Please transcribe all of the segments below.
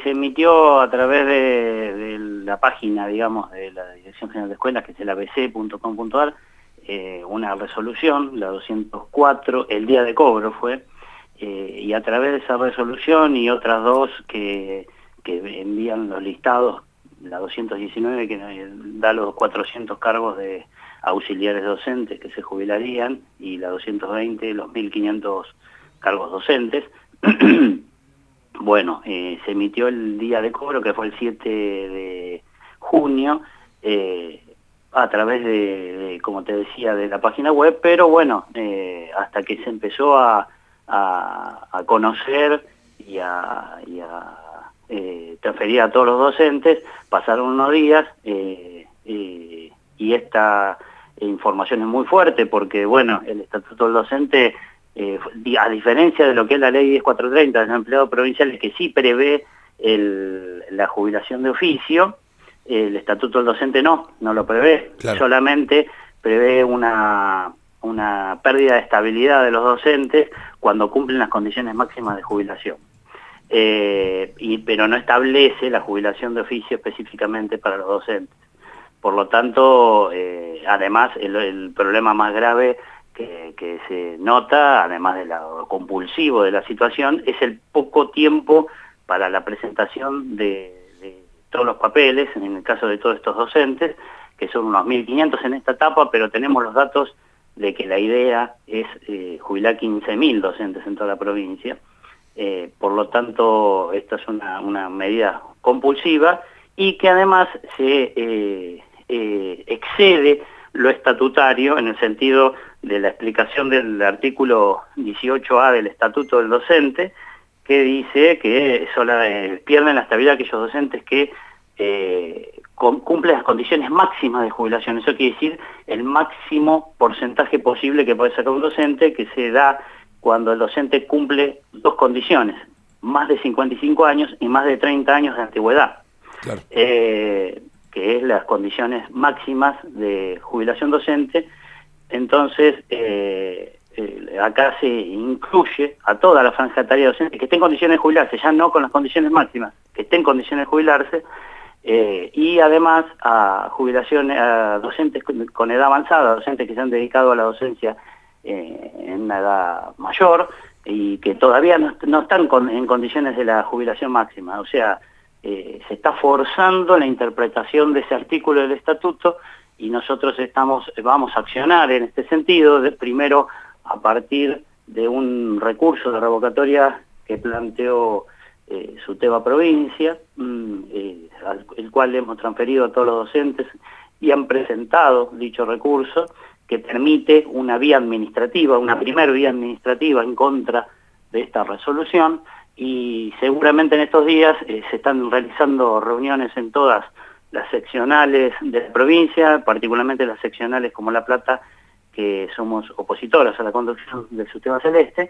se emitió a través de la página, digamos, de la Dirección General de Escuelas, que es el abc.com.ar, una resolución, la 204, el día de cobro fue, y a través de esa resolución y otras dos que envían los listados, la 219 que da los 400 cargos de auxiliares docentes que se jubilarían, y la 220 los 1.500 cargos docentes. Bueno, se emitió el día de cobro, que fue el 7 de junio, a través de, como te decía, de la página web, pero bueno, hasta que se empezó a conocer y a transferir a todos los docentes, pasaron unos días, y esta información es muy fuerte porque, bueno, el Estatuto del Docente, a diferencia de lo que es la ley 10430 de los empleados provinciales, que sí prevé la jubilación de oficio, el Estatuto del Docente no lo prevé, claro. Solamente prevé una pérdida de estabilidad de los docentes cuando cumplen las condiciones máximas de jubilación. Pero no establece la jubilación de oficio específicamente para los docentes. Por lo tanto, además, el problema más grave que se nota, además de lo compulsivo de la situación, es el poco tiempo para la presentación de todos los papeles, en el caso de todos estos docentes, que son unos 1.500 en esta etapa, pero tenemos los datos de que la idea es jubilar 15.000 docentes en toda la provincia. Por lo tanto, esta es una medida compulsiva y que además se excede lo estatutario en el sentido de la explicación del artículo 18A del Estatuto del Docente, que dice que pierden la estabilidad aquellos docentes que cumplen las condiciones máximas de jubilación. Eso quiere decir el máximo porcentaje posible que puede sacar un docente, que se da cuando el docente cumple dos condiciones, más de 55 años y más de 30 años de antigüedad, claro. Que es las condiciones máximas de jubilación docente. Entonces, acá se incluye a toda la franja etaria docente que esté en condiciones de jubilarse, ya no con las condiciones máximas, que esté en condiciones de jubilarse, y además a jubilaciones, a docentes con edad avanzada, docentes que se han dedicado a la docencia en una edad mayor y que todavía no están en condiciones de la jubilación máxima. O sea, se está forzando la interpretación de ese artículo del Estatuto y nosotros vamos a accionar en este sentido, primero a partir de un recurso de revocatoria que planteó SUTEBA Provincia, el cual le hemos transferido a todos los docentes y han presentado dicho recurso, que permite una vía administrativa, una primer vía administrativa en contra de esta resolución, y seguramente en estos días se están realizando reuniones en todas las seccionales de la provincia, particularmente las seccionales como La Plata, que somos opositoras a la conducción del SUTEBA Celeste.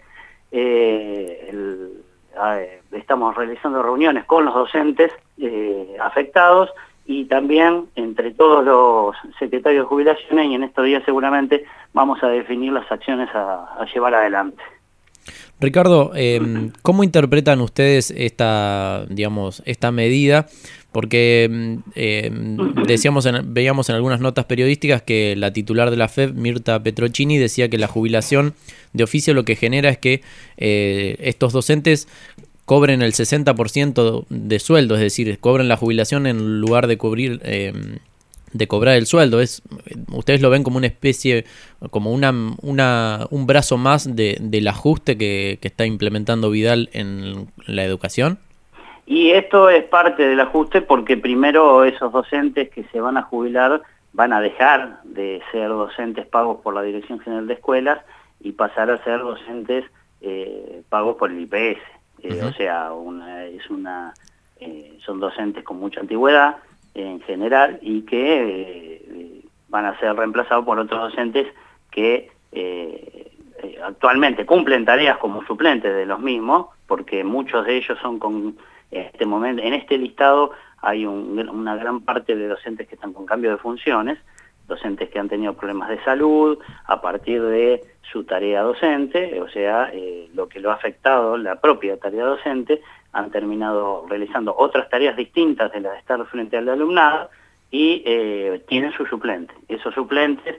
Estamos realizando reuniones con los docentes afectados y también entre todos los secretarios de jubilaciones, y en estos días seguramente vamos a definir las acciones a llevar adelante. Ricardo, ¿cómo interpretan ustedes esta medida? Porque veíamos en algunas notas periodísticas que la titular de la FEB, Mirta Petrocchini, decía que la jubilación de oficio lo que genera es que estos docentes cobren el 60% de sueldo, es decir, cobren la jubilación en lugar de cobrar el sueldo. ¿Ustedes lo ven como una especie, como un brazo más del ajuste que está implementando Vidal en la educación? Y esto es parte del ajuste porque primero esos docentes que se van a jubilar van a dejar de ser docentes pagos por la Dirección General de Escuelas y pasar a ser docentes pagos por el IPS. O sea, son docentes con mucha antigüedad en general y que van a ser reemplazados por otros docentes que actualmente cumplen tareas como suplentes de los mismos, porque muchos de ellos son en este listado hay una gran parte de docentes que están con cambio de funciones, docentes que han tenido problemas de salud a partir de su tarea docente, o sea, lo que lo ha afectado, la propia tarea docente, han terminado realizando otras tareas distintas de las de estar frente al alumnado y tienen su suplente. Esos suplentes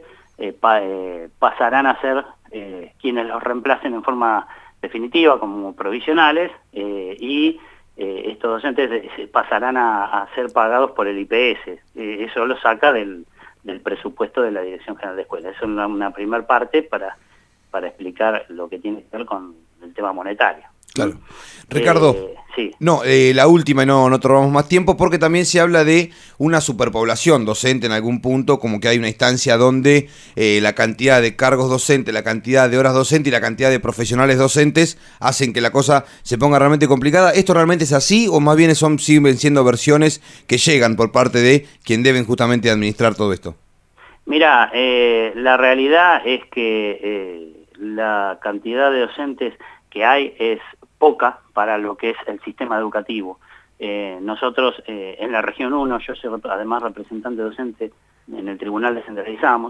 pasarán a ser quienes los reemplacen en forma definitiva como provisionales y estos docentes pasarán a ser pagados por el IPS. Eso lo saca del presupuesto de la Dirección General de Escuelas. Eso es una primera parte para explicar lo que tiene que ver con el tema monetario. Claro. Ricardo, sí. No, la última, y no te robamos más tiempo, porque también se habla de una superpoblación docente en algún punto, como que hay una instancia donde la cantidad de cargos docentes, la cantidad de horas docentes y la cantidad de profesionales docentes hacen que la cosa se ponga realmente complicada. ¿Esto realmente es así o más bien siguen siendo versiones que llegan por parte de quien deben justamente administrar todo esto? Mira, la realidad es que la cantidad de docentes que hay es poca para lo que es el sistema educativo. Nosotros en la región 1, yo soy además representante docente en el Tribunal Descentralizado,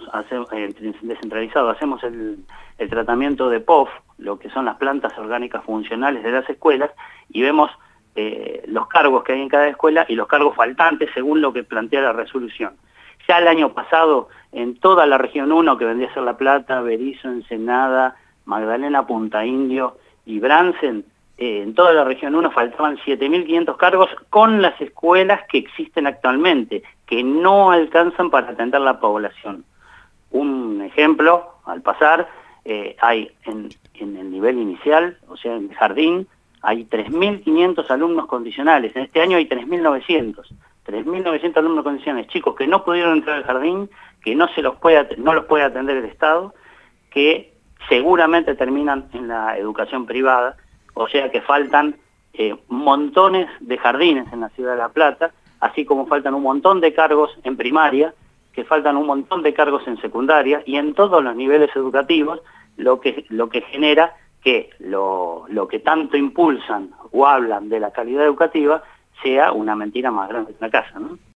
hacemos el tratamiento de POF, lo que son las plantas orgánicas funcionales de las escuelas, y vemos los cargos que hay en cada escuela y los cargos faltantes según lo que plantea la resolución. Ya el año pasado, en toda la región 1, que vendría a ser La Plata, Berisso, Ensenada, Magdalena, Punta Indio y Bransen, en toda la región 1 faltaban 7.500 cargos con las escuelas que existen actualmente, que no alcanzan para atender la población. Un ejemplo, al pasar, hay en el nivel inicial, o sea, en el jardín, hay 3.500 alumnos condicionales. En este año hay 3.900. 3.900 alumnos condicionales, chicos que no pudieron entrar al jardín, que no los puede atender el Estado, que seguramente terminan en la educación privada. O sea que faltan montones de jardines en la ciudad de La Plata, así como faltan un montón de cargos en primaria, que faltan un montón de cargos en secundaria y en todos los niveles educativos, lo que genera que lo que tanto impulsan o hablan de la calidad educativa sea una mentira más grande que una casa, ¿no?